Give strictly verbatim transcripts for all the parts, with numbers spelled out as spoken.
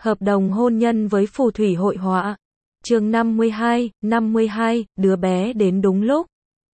Hợp đồng hôn nhân với phù thủy hội họa. Chương năm mươi hai, năm mươi hai, đứa bé đến đúng lúc.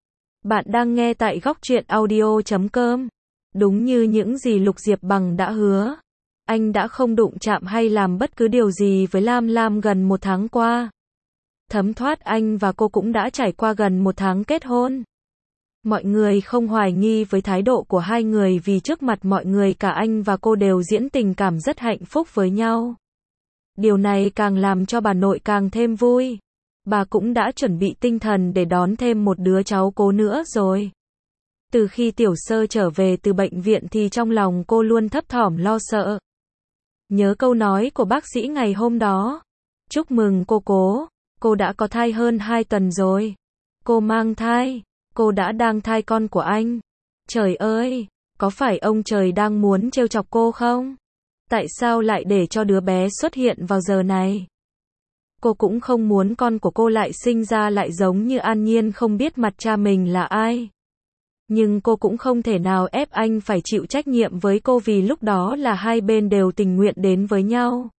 Bạn đang nghe tại góc truyện audio chấm com. Đúng như những gì Lục Diệp Bằng đã hứa, anh đã không đụng chạm hay làm bất cứ điều gì với Lam Lam gần một tháng qua. Thấm thoát anh và cô cũng đã trải qua gần một tháng kết hôn. Mọi người không hoài nghi với thái độ của hai người vì trước mặt mọi người cả anh và cô đều diễn tình cảm rất hạnh phúc với nhau. Điều này càng làm cho bà nội càng thêm vui. Bà cũng đã chuẩn bị tinh thần để đón thêm một đứa cháu cố nữa rồi. Từ khi Tiểu Sơ trở về từ bệnh viện thì trong lòng cô luôn thấp thỏm lo sợ. Nhớ câu nói của bác sĩ ngày hôm đó. Chúc mừng cô cố, cô đã có thai hơn hai tuần rồi. Cô mang thai, cô đã đang thai con của anh. Trời ơi, có phải ông trời đang muốn trêu chọc cô không? Tại sao lại để cho đứa bé xuất hiện vào giờ này? Cô cũng không muốn con của cô lại sinh ra lại giống như An Nhiên không biết mặt cha mình là ai. Nhưng cô cũng không thể nào ép anh phải chịu trách nhiệm với cô vì lúc đó là hai bên đều tình nguyện đến với nhau.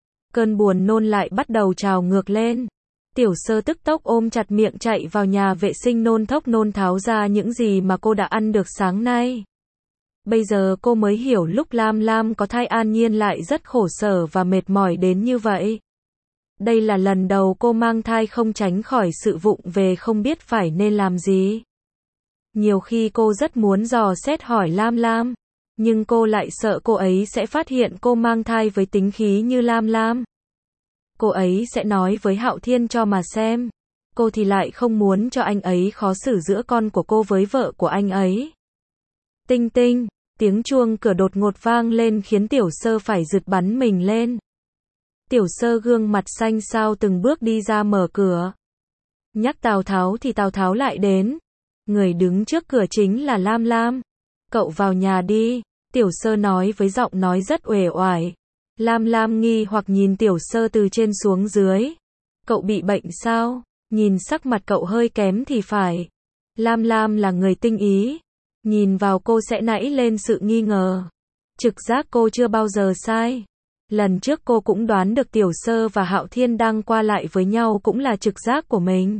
Cơn buồn nôn lại bắt đầu trào ngược lên. Tiểu Sơ tức tốc ôm chặt miệng chạy vào nhà vệ sinh nôn thốc nôn tháo ra những gì mà cô đã ăn được sáng nay. Bây giờ cô mới hiểu lúc Lam Lam có thai An Nhiên lại rất khổ sở và mệt mỏi đến như vậy. Đây là lần đầu cô mang thai không tránh khỏi sự vụng về không biết phải nên làm gì. Nhiều khi cô rất muốn dò xét hỏi Lam Lam, nhưng cô lại sợ cô ấy sẽ phát hiện cô mang thai với tính khí như Lam Lam. Cô ấy sẽ nói với Hạo Thiên cho mà xem. Cô thì lại không muốn cho anh ấy khó xử giữa con của cô với vợ của anh ấy. Tinh tinh, tiếng chuông cửa đột ngột vang lên khiến Tiểu Sơ phải giật bắn mình lên. Tiểu Sơ gương mặt xanh xao từng bước đi ra mở cửa. Nhắc Tào Tháo thì Tào Tháo lại đến. Người đứng trước cửa chính là Lam Lam. Cậu vào nhà đi, Tiểu Sơ nói với giọng nói rất uể oải. Lam Lam nghi hoặc nhìn Tiểu Sơ từ trên xuống dưới. Cậu bị bệnh sao? Nhìn sắc mặt cậu hơi kém thì phải. Lam Lam là người tinh ý. Nhìn vào cô sẽ nảy lên sự nghi ngờ. Trực giác cô chưa bao giờ sai. Lần trước cô cũng đoán được Tiểu Sơ và Hạo Thiên đang qua lại với nhau cũng là trực giác của mình.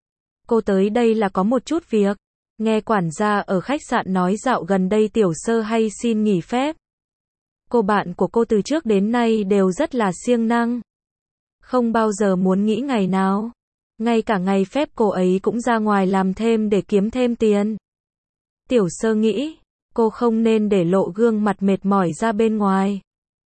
Cô tới đây là có một chút việc. Nghe quản gia ở khách sạn nói dạo gần đây Tiểu Sơ hay xin nghỉ phép. Cô bạn của cô từ trước đến nay đều rất là siêng năng. Không bao giờ muốn nghỉ ngày nào. Ngay cả ngày phép cô ấy cũng ra ngoài làm thêm để kiếm thêm tiền. Tiểu Sơ nghĩ, cô không nên để lộ gương mặt mệt mỏi ra bên ngoài.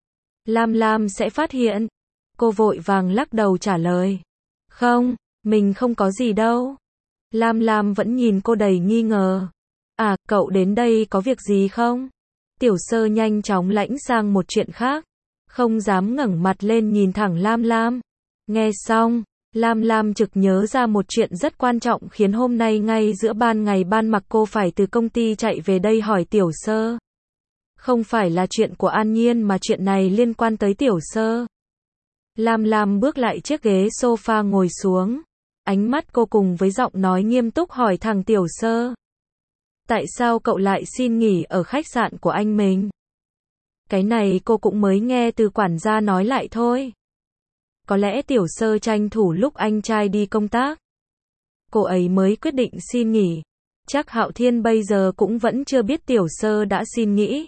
Lam Lam sẽ phát hiện. Cô vội vàng lắc đầu trả lời. Không, mình không có gì đâu. Lam Lam vẫn nhìn cô đầy nghi ngờ. À, cậu đến đây có việc gì không? Tiểu Sơ nhanh chóng lãnh sang một chuyện khác. Không dám ngẩng mặt lên nhìn thẳng Lam Lam. Nghe xong, Lam Lam trực nhớ ra một chuyện rất quan trọng khiến hôm nay ngay giữa ban ngày ban mặc cô phải từ công ty chạy về đây hỏi Tiểu Sơ. Không phải là chuyện của An Nhiên mà chuyện này liên quan tới Tiểu Sơ. Lam Lam bước lại chiếc ghế sofa ngồi xuống. Ánh mắt cô cùng với giọng nói nghiêm túc hỏi thằng Tiểu Sơ. Tại sao cậu lại xin nghỉ ở khách sạn của anh mình? Cái này cô cũng mới nghe từ quản gia nói lại thôi. Có lẽ Tiểu Sơ tranh thủ lúc anh trai đi công tác. Cô ấy mới quyết định xin nghỉ. Chắc Hạo Thiên bây giờ cũng vẫn chưa biết Tiểu Sơ đã xin nghỉ.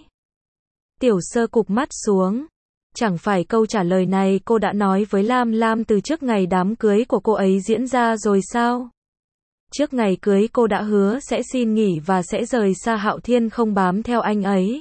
Tiểu Sơ cụp mắt xuống. Chẳng phải câu trả lời này cô đã nói với Lam Lam từ trước ngày đám cưới của cô ấy diễn ra rồi sao? Trước ngày cưới cô đã hứa sẽ xin nghỉ và sẽ rời xa Hạo Thiên không bám theo anh ấy.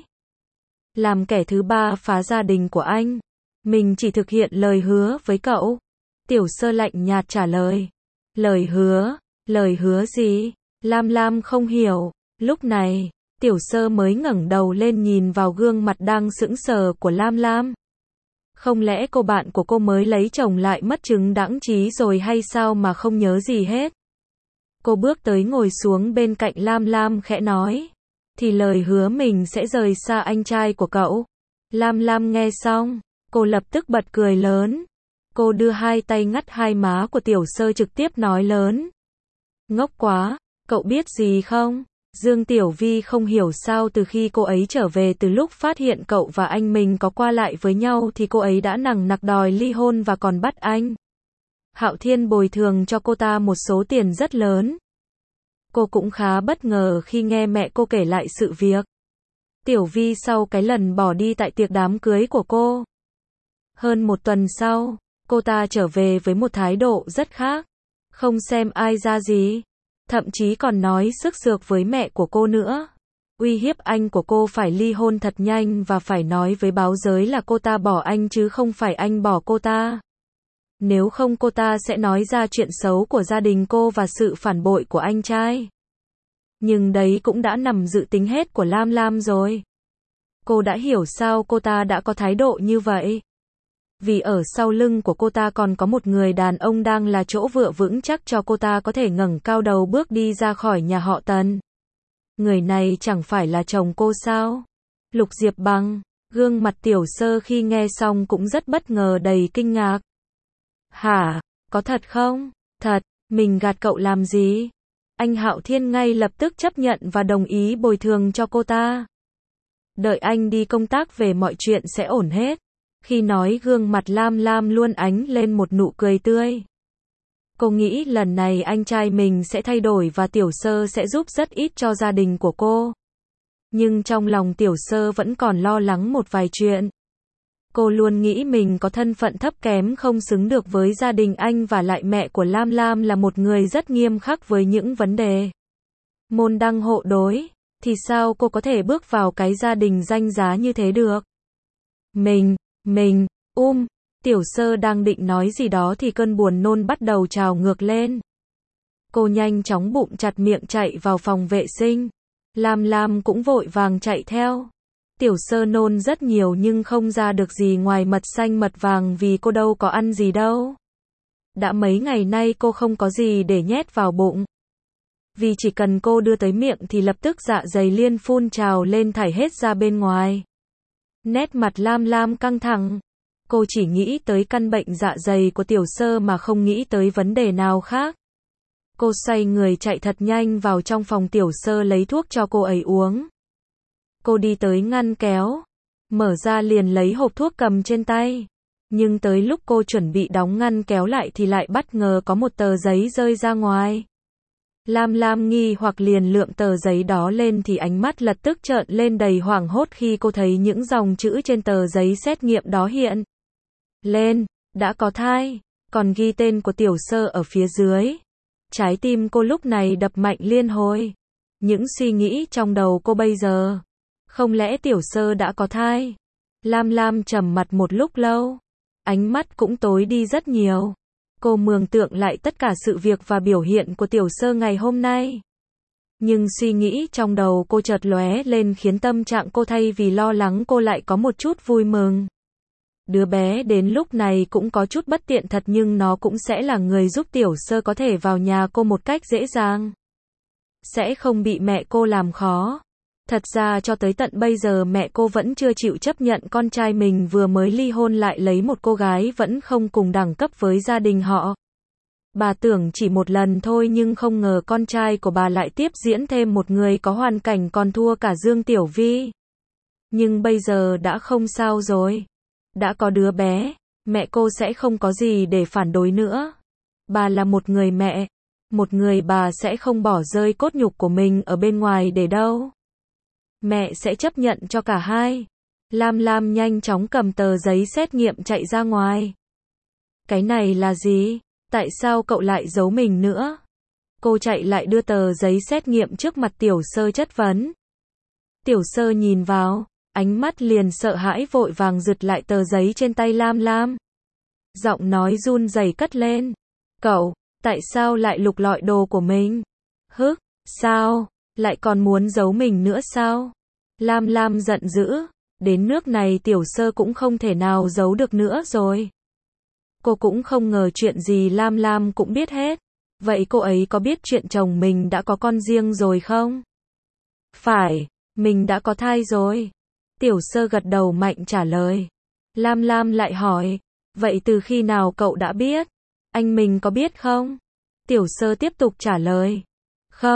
Làm kẻ thứ ba phá gia đình của anh. Mình chỉ thực hiện lời hứa với cậu. Tiểu Sơ lạnh nhạt trả lời. Lời hứa? Lời hứa gì? Lam Lam không hiểu. Lúc này, Tiểu Sơ mới ngẩng đầu lên nhìn vào gương mặt đang sững sờ của Lam Lam. Không lẽ cô bạn của cô mới lấy chồng lại mất trứng đãng trí rồi hay sao mà không nhớ gì hết? Cô bước tới ngồi xuống bên cạnh Lam Lam khẽ nói. Thì lời hứa mình sẽ rời xa anh trai của cậu. Lam Lam nghe xong, cô lập tức bật cười lớn. Cô đưa hai tay ngắt hai má của Tiểu Sơ trực tiếp nói lớn. Ngốc quá, cậu biết gì không? Dương Tiểu Vi không hiểu sao từ khi cô ấy trở về từ lúc phát hiện cậu và anh mình có qua lại với nhau thì cô ấy đã nằng nặc đòi ly hôn và còn bắt anh Hạo Thiên bồi thường cho cô ta một số tiền rất lớn. Cô cũng khá bất ngờ khi nghe mẹ cô kể lại sự việc. Tiểu Vi sau cái lần bỏ đi tại tiệc đám cưới của cô. Hơn một tuần sau, cô ta trở về với một thái độ rất khác. Không xem ai ra gì. Thậm chí còn nói sức sược với mẹ của cô nữa. Uy hiếp anh của cô phải ly hôn thật nhanh và phải nói với báo giới là cô ta bỏ anh chứ không phải anh bỏ cô ta. Nếu không cô ta sẽ nói ra chuyện xấu của gia đình cô và sự phản bội của anh trai. Nhưng đấy cũng đã nằm dự tính hết của Lam Lam rồi. Cô đã hiểu sao cô ta đã có thái độ như vậy. Vì ở sau lưng của cô ta còn có một người đàn ông đang là chỗ dựa vững chắc cho cô ta có thể ngẩng cao đầu bước đi ra khỏi nhà họ Tần. Người này chẳng phải là chồng cô sao? Lục Diệp Bằng, gương mặt Tiểu Sơ khi nghe xong cũng rất bất ngờ đầy kinh ngạc. Hả? Có thật không? Thật, mình gạt cậu làm gì? Anh Hạo Thiên ngay lập tức chấp nhận và đồng ý bồi thường cho cô ta. Đợi anh đi công tác về mọi chuyện sẽ ổn hết. Khi nói gương mặt Lam Lam luôn ánh lên một nụ cười tươi. Cô nghĩ lần này anh trai mình sẽ thay đổi và Tiểu Sơ sẽ giúp rất ít cho gia đình của cô. Nhưng trong lòng Tiểu Sơ vẫn còn lo lắng một vài chuyện. Cô luôn nghĩ mình có thân phận thấp kém không xứng được với gia đình anh và lại mẹ của Lam Lam là một người rất nghiêm khắc với những vấn đề môn đăng hộ đối, thì sao cô có thể bước vào cái gia đình danh giá như thế được? Mình, mình, um, Tiểu Sơ đang định nói gì đó thì cơn buồn nôn bắt đầu trào ngược lên. Cô nhanh chóng bụng chặt miệng chạy vào phòng vệ sinh. Lam Lam cũng vội vàng chạy theo. Tiểu Sơ nôn rất nhiều nhưng không ra được gì ngoài mật xanh mật vàng vì cô đâu có ăn gì đâu. Đã mấy ngày nay cô không có gì để nhét vào bụng. Vì chỉ cần cô đưa tới miệng thì lập tức dạ dày liên phun trào lên thải hết ra bên ngoài. Nét mặt Lam Lam căng thẳng. Cô chỉ nghĩ tới căn bệnh dạ dày của Tiểu Sơ mà không nghĩ tới vấn đề nào khác. Cô xoay người chạy thật nhanh vào trong phòng Tiểu Sơ lấy thuốc cho cô ấy uống. Cô đi tới ngăn kéo, mở ra liền lấy hộp thuốc cầm trên tay. Nhưng tới lúc cô chuẩn bị đóng ngăn kéo lại thì lại bất ngờ có một tờ giấy rơi ra ngoài. Lam Lam nghi hoặc liền lượm tờ giấy đó lên thì ánh mắt lập tức trợn lên đầy hoảng hốt khi cô thấy những dòng chữ trên tờ giấy xét nghiệm đó hiện lên, đã có thai, còn ghi tên của Tiểu Sơ ở phía dưới. Trái tim cô lúc này đập mạnh liên hồi. Những suy nghĩ trong đầu cô bây giờ, không lẽ Tiểu Sơ đã có thai? Lam Lam trầm mặt một lúc lâu, ánh mắt cũng tối đi rất nhiều. Cô mường tượng lại tất cả sự việc và biểu hiện của Tiểu Sơ ngày hôm nay. Nhưng suy nghĩ trong đầu cô chợt lóe lên khiến tâm trạng cô thay vì lo lắng cô lại có một chút vui mừng. Đứa bé đến lúc này cũng có chút bất tiện thật nhưng nó cũng sẽ là người giúp Tiểu Sơ có thể vào nhà cô một cách dễ dàng. Sẽ không bị mẹ cô làm khó. Thật ra cho tới tận bây giờ mẹ cô vẫn chưa chịu chấp nhận con trai mình vừa mới ly hôn lại lấy một cô gái vẫn không cùng đẳng cấp với gia đình họ. Bà tưởng chỉ một lần thôi nhưng không ngờ con trai của bà lại tiếp diễn thêm một người có hoàn cảnh còn thua cả Dương Tiểu Vi. Nhưng bây giờ đã không sao rồi. Đã có đứa bé, mẹ cô sẽ không có gì để phản đối nữa. Bà là một người mẹ, một người bà sẽ không bỏ rơi cốt nhục của mình ở bên ngoài để đâu. Mẹ sẽ chấp nhận cho cả hai. Lam Lam nhanh chóng cầm tờ giấy xét nghiệm chạy ra ngoài. Cái này là gì? Tại sao cậu lại giấu mình nữa? Cô chạy lại đưa tờ giấy xét nghiệm trước mặt Tiểu Sơ chất vấn. Tiểu Sơ nhìn vào, ánh mắt liền sợ hãi vội vàng giật lại tờ giấy trên tay Lam Lam. Giọng nói run rẩy cất lên. Cậu, tại sao lại lục lọi đồ của mình? Hức, sao? Lại còn muốn giấu mình nữa sao? Lam Lam giận dữ. Đến nước này Tiểu Sơ cũng không thể nào giấu được nữa rồi. Cô cũng không ngờ chuyện gì Lam Lam cũng biết hết. Vậy cô ấy có biết chuyện chồng mình đã có con riêng rồi không? Phải, mình đã có thai rồi. Tiểu Sơ gật đầu mạnh trả lời. Lam Lam lại hỏi, vậy từ khi nào cậu đã biết? Anh mình có biết không? Tiểu Sơ tiếp tục trả lời. Không,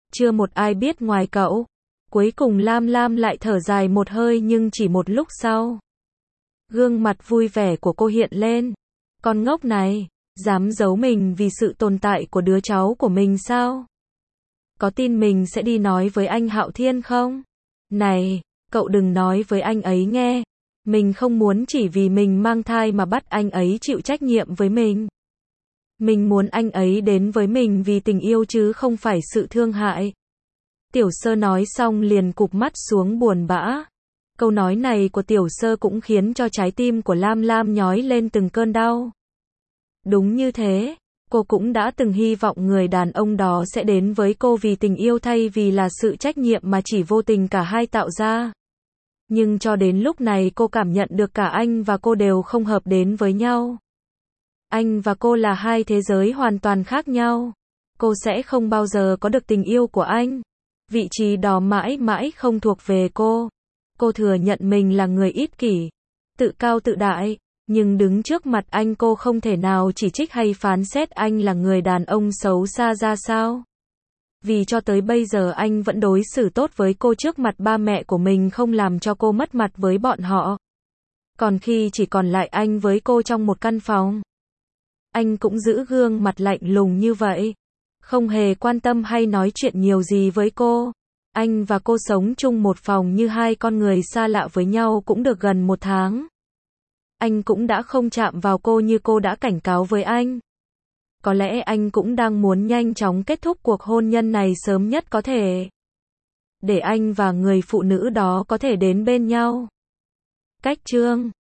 chưa một ai biết ngoài cậu. Cuối cùng Lam Lam lại thở dài một hơi nhưng chỉ một lúc sau. Gương mặt vui vẻ của cô hiện lên. Con ngốc này, dám giấu mình vì sự tồn tại của đứa cháu của mình sao? Có tin mình sẽ đi nói với anh Hạo Thiên không? Này, cậu đừng nói với anh ấy nghe. Mình không muốn chỉ vì mình mang thai mà bắt anh ấy chịu trách nhiệm với mình. Mình muốn anh ấy đến với mình vì tình yêu chứ không phải sự thương hại. Tiểu Sơ nói xong liền cụp mắt xuống buồn bã. Câu nói này của Tiểu Sơ cũng khiến cho trái tim của Lam Lam nhói lên từng cơn đau. Đúng như thế, cô cũng đã từng hy vọng người đàn ông đó sẽ đến với cô vì tình yêu thay vì là sự trách nhiệm mà chỉ vô tình cả hai tạo ra. Nhưng cho đến lúc này cô cảm nhận được cả anh và cô đều không hợp đến với nhau. Anh và cô là hai thế giới hoàn toàn khác nhau. Cô sẽ không bao giờ có được tình yêu của anh. Vị trí đó mãi mãi không thuộc về cô. Cô thừa nhận mình là người ích kỷ, tự cao tự đại, nhưng đứng trước mặt anh cô không thể nào chỉ trích hay phán xét anh là người đàn ông xấu xa ra sao. Vì cho tới bây giờ anh vẫn đối xử tốt với cô trước mặt ba mẹ của mình, không làm cho cô mất mặt với bọn họ. Còn khi chỉ còn lại anh với cô trong một căn phòng, anh cũng giữ gương mặt lạnh lùng như vậy, không hề quan tâm hay nói chuyện nhiều gì với cô. Anh và cô sống chung một phòng như hai con người xa lạ với nhau cũng được gần một tháng. Anh cũng đã không chạm vào cô như cô đã cảnh cáo với anh. Có lẽ anh cũng đang muốn nhanh chóng kết thúc cuộc hôn nhân này sớm nhất có thể, để anh và người phụ nữ đó có thể đến bên nhau. Cách chương